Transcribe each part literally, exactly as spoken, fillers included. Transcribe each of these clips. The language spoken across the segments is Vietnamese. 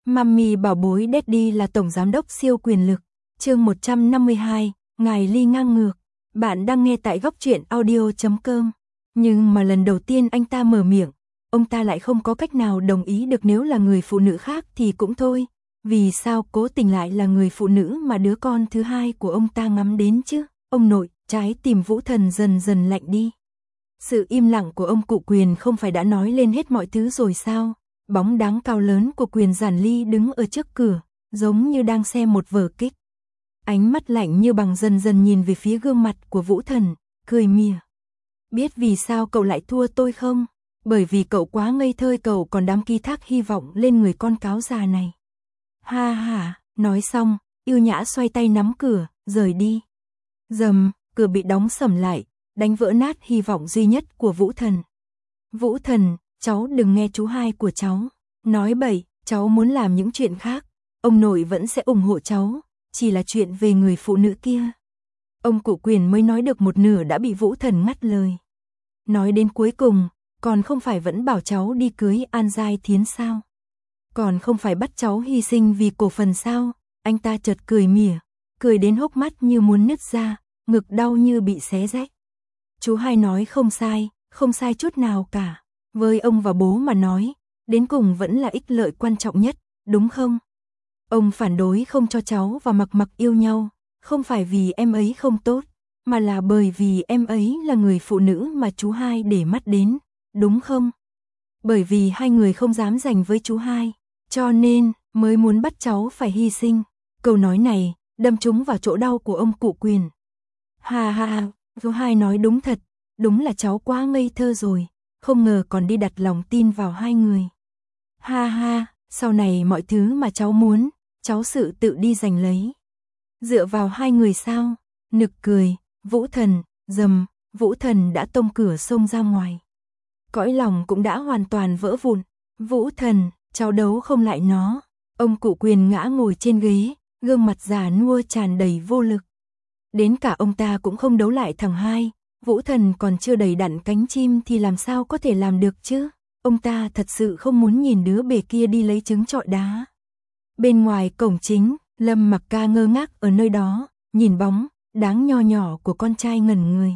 Mummy bảo bối Daddy là tổng giám đốc siêu quyền lực. Chương một trăm năm mươi hai, Ngài Ly ngang ngược. Bạn đang nghe tại góc truyện audio chấm com. Nhưng mà lần đầu tiên anh ta mở miệng, ông ta lại không có cách nào đồng ý được, nếu là người phụ nữ khác thì cũng thôi. Vì sao cố tình lại là người phụ nữ mà đứa con thứ hai của ông ta ngắm đến chứ? Ông nội, trái tim Vũ Thần dần dần lạnh đi. Sự im lặng của ông cụ Quyền không phải đã nói lên hết mọi thứ rồi sao? Bóng dáng cao lớn của Quyền Giản Ly đứng ở trước cửa, giống như đang xem một vở kịch. Ánh mắt lạnh như bằng dần dần nhìn về phía gương mặt của Vũ Thần, cười mỉa. Biết vì sao cậu lại thua tôi không? Bởi vì cậu quá ngây thơ, cậu còn dám ký thác hy vọng lên người con cáo già này. Ha ha, nói xong, yêu nhã xoay tay nắm cửa, rời đi. Dầm, cửa bị đóng sầm lại, đánh vỡ nát hy vọng duy nhất của Vũ Thần. Vũ Thần, cháu đừng nghe chú hai của cháu nói bậy, cháu muốn làm những chuyện khác, ông nội vẫn sẽ ủng hộ cháu, chỉ là chuyện về người phụ nữ kia. Ông cụ Quyền mới nói được một nửa đã bị Vũ Thần ngắt lời. Nói đến cuối cùng, còn không phải vẫn bảo cháu đi cưới An Giai Thiến sao? Còn không phải bắt cháu hy sinh vì cổ phần sao? Anh ta chợt cười mỉa, cười đến hốc mắt như muốn nứt ra, ngực đau như bị xé rách. Chú hai nói không sai, không sai chút nào cả. Với ông và bố mà nói, đến cùng vẫn là ích lợi quan trọng nhất, đúng không? Ông phản đối không cho cháu và Mặc Mặc yêu nhau, không phải vì em ấy không tốt, mà là bởi vì em ấy là người phụ nữ mà chú hai để mắt đến, đúng không? Bởi vì hai người không dám giành với chú hai, cho nên mới muốn bắt cháu phải hy sinh. Câu nói này đâm trúng vào chỗ đau của ông cụ Quyền. Ha ha, chú hai nói đúng thật, đúng là cháu quá ngây thơ rồi, không ngờ còn đi đặt lòng tin vào hai người. Ha ha, sau này mọi thứ mà cháu muốn, cháu sự tự đi giành lấy. Dựa vào hai người sao? Nực cười, Vũ Thần, dầm, Vũ Thần đã tông cửa xông ra ngoài. Cõi lòng cũng đã hoàn toàn vỡ vụn. Vũ Thần, cháu đấu không lại nó. Ông cụ Quyền ngã ngồi trên ghế, gương mặt già nua tràn đầy vô lực. Đến cả ông ta cũng không đấu lại thằng hai. Vũ Thần còn chưa đầy đặn cánh chim thì làm sao có thể làm được chứ? Ông ta thật sự không muốn nhìn đứa bể kia đi lấy trứng trọi đá. Bên ngoài cổng chính, Lâm Mặc Ca ngơ ngác ở nơi đó, nhìn bóng đáng nho nhỏ của con trai ngẩn người.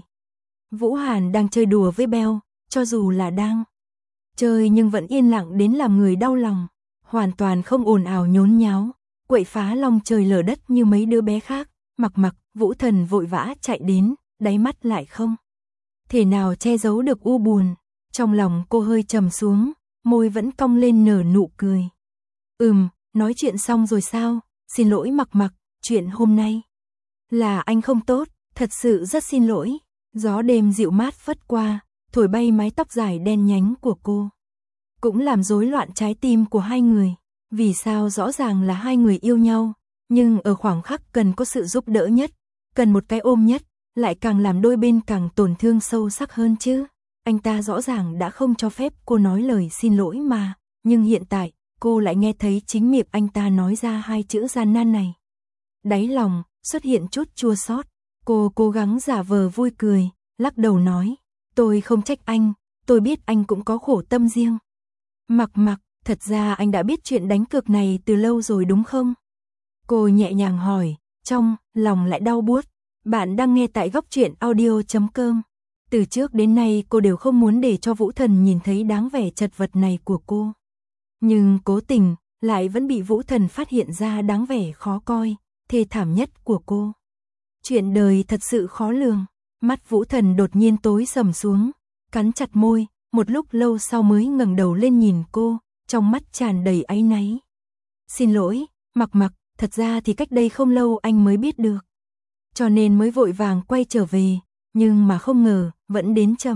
Vũ Hàn đang chơi đùa với Beo, cho dù là đang chơi nhưng vẫn yên lặng đến làm người đau lòng, hoàn toàn không ồn ào nhốn nháo, quậy phá long trời lở đất như mấy đứa bé khác. Mặc Mặc, Vũ Thần vội vã chạy đến, đáy mắt lại không thể nào che giấu được u buồn. Trong lòng cô hơi trầm xuống, môi vẫn cong lên nở nụ cười. Ừm, nói chuyện xong rồi sao? Xin lỗi Mặc Mặc, chuyện hôm nay là anh không tốt, thật sự rất xin lỗi. Gió đêm dịu mát phất qua, thổi bay mái tóc dài đen nhánh của cô, cũng làm rối loạn trái tim của hai người. Vì sao rõ ràng là hai người yêu nhau, nhưng ở khoảng khắc cần có sự giúp đỡ nhất, cần một cái ôm nhất, lại càng làm đôi bên càng tổn thương sâu sắc hơn chứ? Anh ta rõ ràng đã không cho phép cô nói lời xin lỗi mà, nhưng hiện tại, cô lại nghe thấy chính miệng anh ta nói ra hai chữ gian nan này. Đáy lòng xuất hiện chút chua xót. Cô cố gắng giả vờ vui cười, lắc đầu nói, tôi không trách anh, tôi biết anh cũng có khổ tâm riêng. Mặc Mặc, thật ra anh đã biết chuyện đánh cược này từ lâu rồi đúng không? Cô nhẹ nhàng hỏi, trong lòng lại đau buốt. Bạn đang nghe tại góc truyện audio chấm com. Từ trước đến nay cô đều không muốn để cho Vũ Thần nhìn thấy dáng vẻ chật vật này của cô. Nhưng cố tình, lại vẫn bị Vũ Thần phát hiện ra dáng vẻ khó coi, thê thảm nhất của cô. Chuyện đời thật sự khó lường. Mắt Vũ Thần đột nhiên tối sầm xuống, cắn chặt môi, một lúc lâu sau mới ngẩng đầu lên nhìn cô, trong mắt tràn đầy áy náy. Xin lỗi, Mặc Mặc, thật ra thì cách đây không lâu anh mới biết được, cho nên mới vội vàng quay trở về, nhưng mà không ngờ, vẫn đến chậm.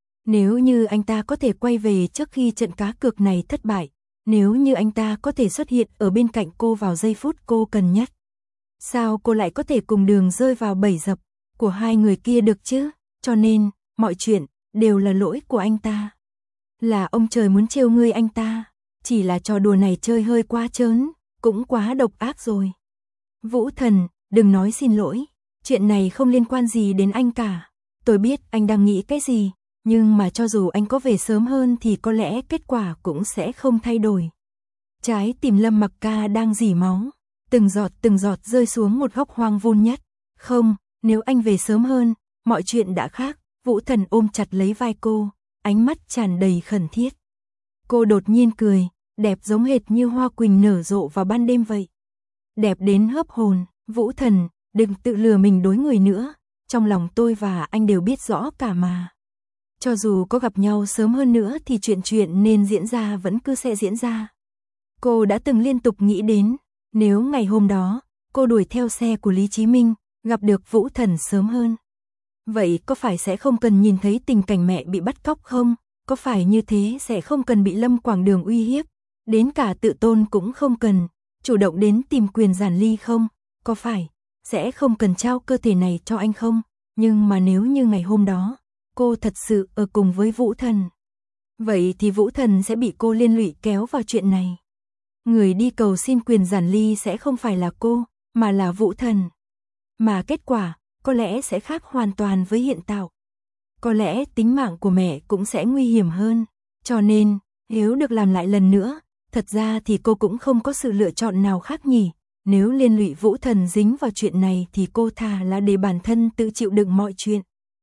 Nếu như anh ta có thể quay về trước khi trận cá cược này thất bại, nếu như anh ta có thể xuất hiện ở bên cạnh cô vào giây phút cô cần nhất, sao cô lại có thể cùng đường rơi vào bẫy dập của hai người kia được chứ? Cho nên, mọi chuyện đều là lỗi của anh ta. Là ông trời muốn trêu ngươi anh ta, chỉ là trò đùa này chơi hơi quá trớn, cũng quá độc ác rồi. Vũ Thần, đừng nói xin lỗi, chuyện này không liên quan gì đến anh cả. Tôi biết anh đang nghĩ cái gì, nhưng mà cho dù anh có về sớm hơn thì có lẽ kết quả cũng sẽ không thay đổi. Trái tim Lâm Mặc Ca đang rỉ máu, từng giọt từng giọt rơi xuống một góc hoang vun nhất. Không, nếu anh về sớm hơn, mọi chuyện đã khác. Vũ Thần ôm chặt lấy vai cô, ánh mắt tràn đầy khẩn thiết. Cô đột nhiên cười, đẹp giống hệt như hoa quỳnh nở rộ vào ban đêm vậy. Đẹp đến hớp hồn. Vũ Thần, đừng tự lừa mình đối người nữa, trong lòng tôi và anh đều biết rõ cả mà. Cho dù có gặp nhau sớm hơn nữa thì chuyện chuyện nên diễn ra vẫn cứ sẽ diễn ra. Cô đã từng liên tục nghĩ đến, nếu ngày hôm đó, cô đuổi theo xe của Lý Chí Minh, gặp được Vũ Thần sớm hơn. Vậy có phải sẽ không cần nhìn thấy tình cảnh mẹ bị bắt cóc không? Có phải như thế sẽ không cần bị Lâm Quảng Đường uy hiếp? Đến cả tự tôn cũng không cần, chủ động đến tìm quyền giản ly không? Có phải sẽ không cần trao cơ thể này cho anh không? Nhưng mà nếu như ngày hôm đó, cô thật sự ở cùng với Vũ Thần, vậy thì Vũ Thần sẽ bị cô liên lụy kéo vào chuyện này. Người đi cầu xin quyền giản ly sẽ không phải là cô, mà là Vũ Thần. Mà kết quả, có lẽ sẽ khác hoàn toàn với hiện tại. Có lẽ tính mạng của mẹ cũng sẽ nguy hiểm hơn. Cho nên, nếu được làm lại lần nữa, thật ra thì cô cũng không có sự lựa chọn nào khác nhỉ. Nếu liên lụy Vũ Thần dính vào chuyện này thì cô thà là để bản thân tự chịu đựng mọi chuyện.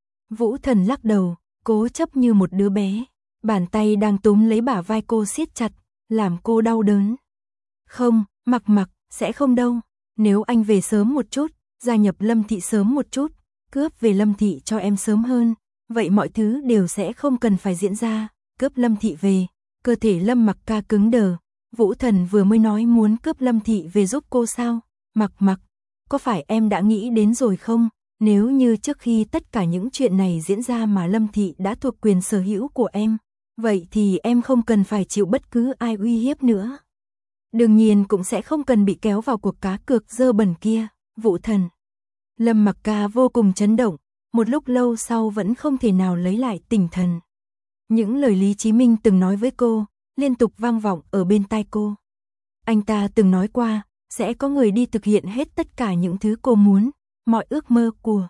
Vũ Thần lắc đầu, cố chấp như một đứa bé. Bàn tay đang túm lấy bả vai cô siết chặt, làm cô đau đớn. Không, Mặc Mặc, sẽ không đâu. Nếu anh về sớm một chút, gia nhập Lâm Thị sớm một chút, cướp về Lâm Thị cho em sớm hơn, vậy mọi thứ đều sẽ không cần phải diễn ra. Cướp Lâm Thị về, cơ thể Lâm Mặc Ca cứng đờ. Vũ Thần vừa mới nói muốn cướp Lâm Thị về giúp cô sao? Mặc Mặc, có phải em đã nghĩ đến rồi không? Nếu như trước khi tất cả những chuyện này diễn ra mà Lâm Thị đã thuộc quyền sở hữu của em, vậy thì em không cần phải chịu bất cứ ai uy hiếp nữa. Đương nhiên cũng sẽ không cần bị kéo vào cuộc cá cược dơ bẩn kia. Vũ Thần. Lâm Mặc Ca vô cùng chấn động, một lúc lâu sau vẫn không thể nào lấy lại tinh thần. Những lời Lý Chí Minh từng nói với cô, liên tục vang vọng ở bên tai cô. Anh ta từng nói qua, sẽ có người đi thực hiện hết tất cả những thứ cô muốn, mọi ước mơ của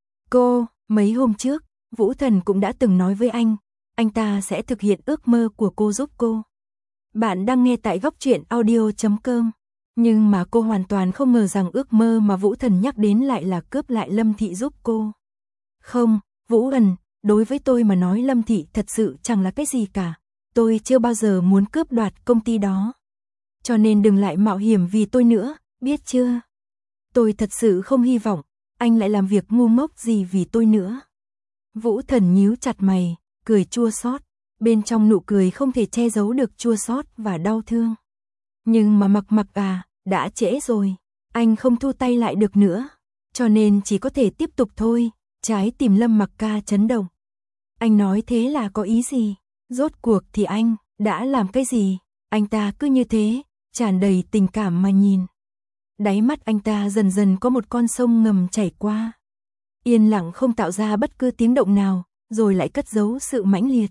cô. Mấy hôm trước, Vũ Thần cũng đã từng nói với anh, anh ta sẽ thực hiện ước mơ của cô giúp cô. Bạn đang nghe tại góc truyện audio chấm com. Nhưng mà cô hoàn toàn không ngờ rằng ước mơ mà Vũ Thần nhắc đến lại là cướp lại Lâm Thị giúp cô. Không, Vũ Thần, đối với tôi mà nói Lâm Thị thật sự chẳng là cái gì cả. Tôi chưa bao giờ muốn cướp đoạt công ty đó. Cho nên đừng lại mạo hiểm vì tôi nữa, biết chưa? Tôi thật sự không hy vọng anh lại làm việc ngu ngốc gì vì tôi nữa. Vũ Thần nhíu chặt mày, cười chua xót. Bên trong nụ cười không thể che giấu được chua xót và đau thương. Nhưng mà Mặc Mặc à, đã trễ rồi, anh không thu tay lại được nữa, cho nên chỉ có thể tiếp tục thôi. Trái tim Lâm Mặc Ca chấn động. Anh nói thế là có ý gì? Rốt cuộc thì anh đã làm cái gì? Anh ta cứ như thế, tràn đầy tình cảm mà nhìn. Đáy mắt anh ta dần dần có một con sông ngầm chảy qua. Yên lặng không tạo ra bất cứ tiếng động nào, rồi lại cất giấu sự mãnh liệt.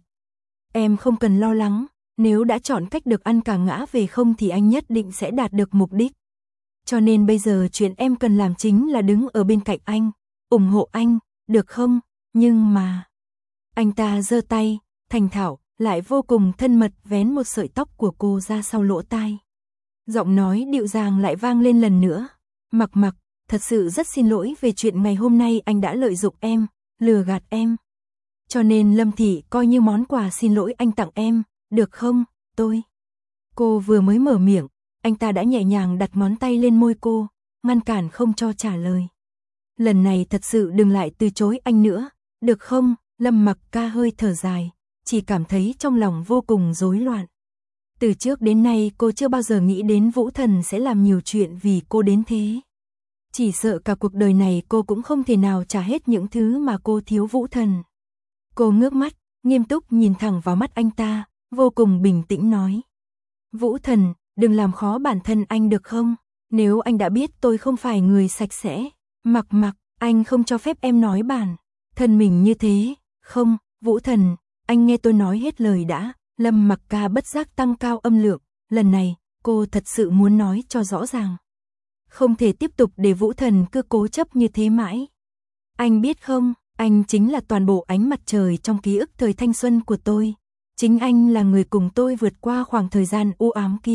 Em không cần lo lắng, nếu đã chọn cách được ăn cả ngã về không thì anh nhất định sẽ đạt được mục đích. Cho nên bây giờ chuyện em cần làm chính là đứng ở bên cạnh anh, ủng hộ anh, được không? Nhưng mà... Anh ta giơ tay, thành thạo, lại vô cùng thân mật vén một sợi tóc của cô ra sau lỗ tai. Giọng nói dịu dàng lại vang lên lần nữa. Mặc Mặc, thật sự rất xin lỗi về chuyện ngày hôm nay anh đã lợi dụng em, lừa gạt em. Cho nên Lâm Thị coi như món quà xin lỗi anh tặng em, được không? Tôi... Cô vừa mới mở miệng, anh ta đã nhẹ nhàng đặt ngón tay lên môi cô, ngăn cản không cho trả lời. Lần này thật sự đừng lại từ chối anh nữa, được không? Lâm Mặc Ca hơi thở dài, chỉ cảm thấy trong lòng vô cùng rối loạn. Từ trước đến nay cô chưa bao giờ nghĩ đến Vũ Thần sẽ làm nhiều chuyện vì cô đến thế. Chỉ sợ cả cuộc đời này cô cũng không thể nào trả hết những thứ mà cô thiếu Vũ Thần. Cô ngước mắt, nghiêm túc nhìn thẳng vào mắt anh ta, vô cùng bình tĩnh nói. Vũ Thần, đừng làm khó bản thân anh được không? Nếu anh đã biết tôi không phải người sạch sẽ, Mặc Mặc, anh không cho phép em nói bản thân mình như thế. Không, Vũ Thần, anh nghe tôi nói hết lời đã. Lâm Mặc Ca bất giác tăng cao âm lượng, lần này, cô thật sự muốn nói cho rõ ràng. Không thể tiếp tục để Vũ Thần cứ cố chấp như thế mãi. Anh biết không, anh chính là toàn bộ ánh mặt trời trong ký ức thời thanh xuân của tôi. Chính anh là người cùng tôi vượt qua khoảng thời gian u ám kia.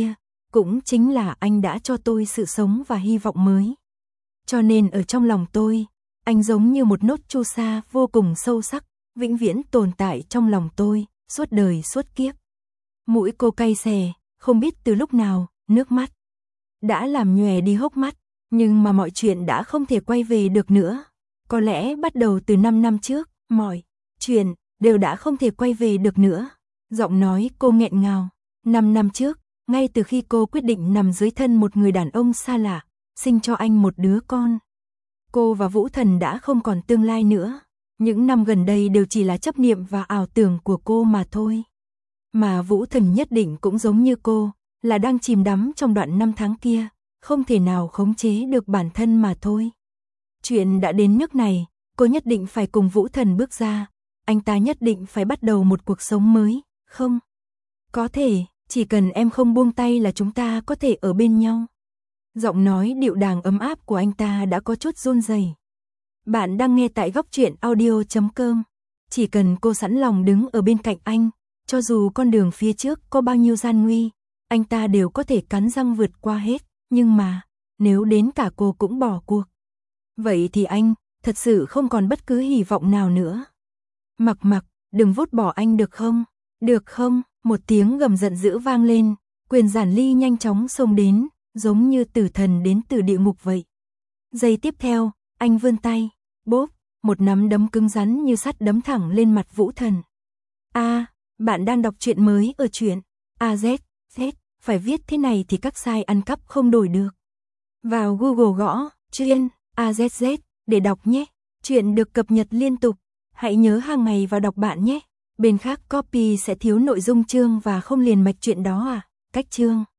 cũng chính là anh đã cho tôi sự sống và hy vọng mới. Cho nên ở trong lòng tôi, anh giống như một nốt chu sa vô cùng sâu sắc, vĩnh viễn tồn tại trong lòng tôi, suốt đời suốt kiếp. Mũi cô cay xè, không biết từ lúc nào, nước mắt đã làm nhòe đi hốc mắt, nhưng mà mọi chuyện đã không thể quay về được nữa. Có lẽ bắt đầu từ năm năm trước, mọi chuyện đều đã không thể quay về được nữa. Giọng nói cô nghẹn ngào. Năm năm trước, ngay từ khi cô quyết định nằm dưới thân một người đàn ông xa lạ, sinh cho anh một đứa con, cô và Vũ Thần đã không còn tương lai nữa. Những năm gần đây đều chỉ là chấp niệm và ảo tưởng của cô mà thôi. Mà Vũ Thần nhất định cũng giống như cô, là đang chìm đắm trong đoạn năm tháng kia, không thể nào khống chế được bản thân mà thôi. Chuyện đã đến nước này, cô nhất định phải cùng Vũ Thần bước ra, anh ta nhất định phải bắt đầu một cuộc sống mới, không? Có thể, chỉ cần em không buông tay là chúng ta có thể ở bên nhau. Giọng nói điệu đàng ấm áp của anh ta đã có chút run rẩy. Bạn đang nghe tại góc truyện audio chấm com. Chỉ cần cô sẵn lòng đứng ở bên cạnh anh, cho dù con đường phía trước có bao nhiêu gian nguy, anh ta đều có thể cắn răng vượt qua hết. Nhưng mà, nếu đến cả cô cũng bỏ cuộc, vậy thì anh, thật sự không còn bất cứ hy vọng nào nữa. Mặc Mặc, đừng vứt bỏ anh được không? Được không? Một tiếng gầm giận dữ vang lên, Quyền Giản Ly nhanh chóng xông đến, giống như tử thần đến từ địa ngục vậy. Giây tiếp theo, anh vươn tay, bốp, một nắm đấm cứng rắn như sắt đấm thẳng lên mặt Vũ Thần. A, bạn đang đọc truyện mới ở truyện a zét, Z, phải viết thế này thì các site ăn cắp không đổi được. Vào Google gõ truyện a zét zét để đọc nhé. Truyện được cập nhật liên tục, hãy nhớ hàng ngày vào đọc bạn nhé. Bên khác copy sẽ thiếu nội dung chương và không liền mạch truyện đó à. Cách chương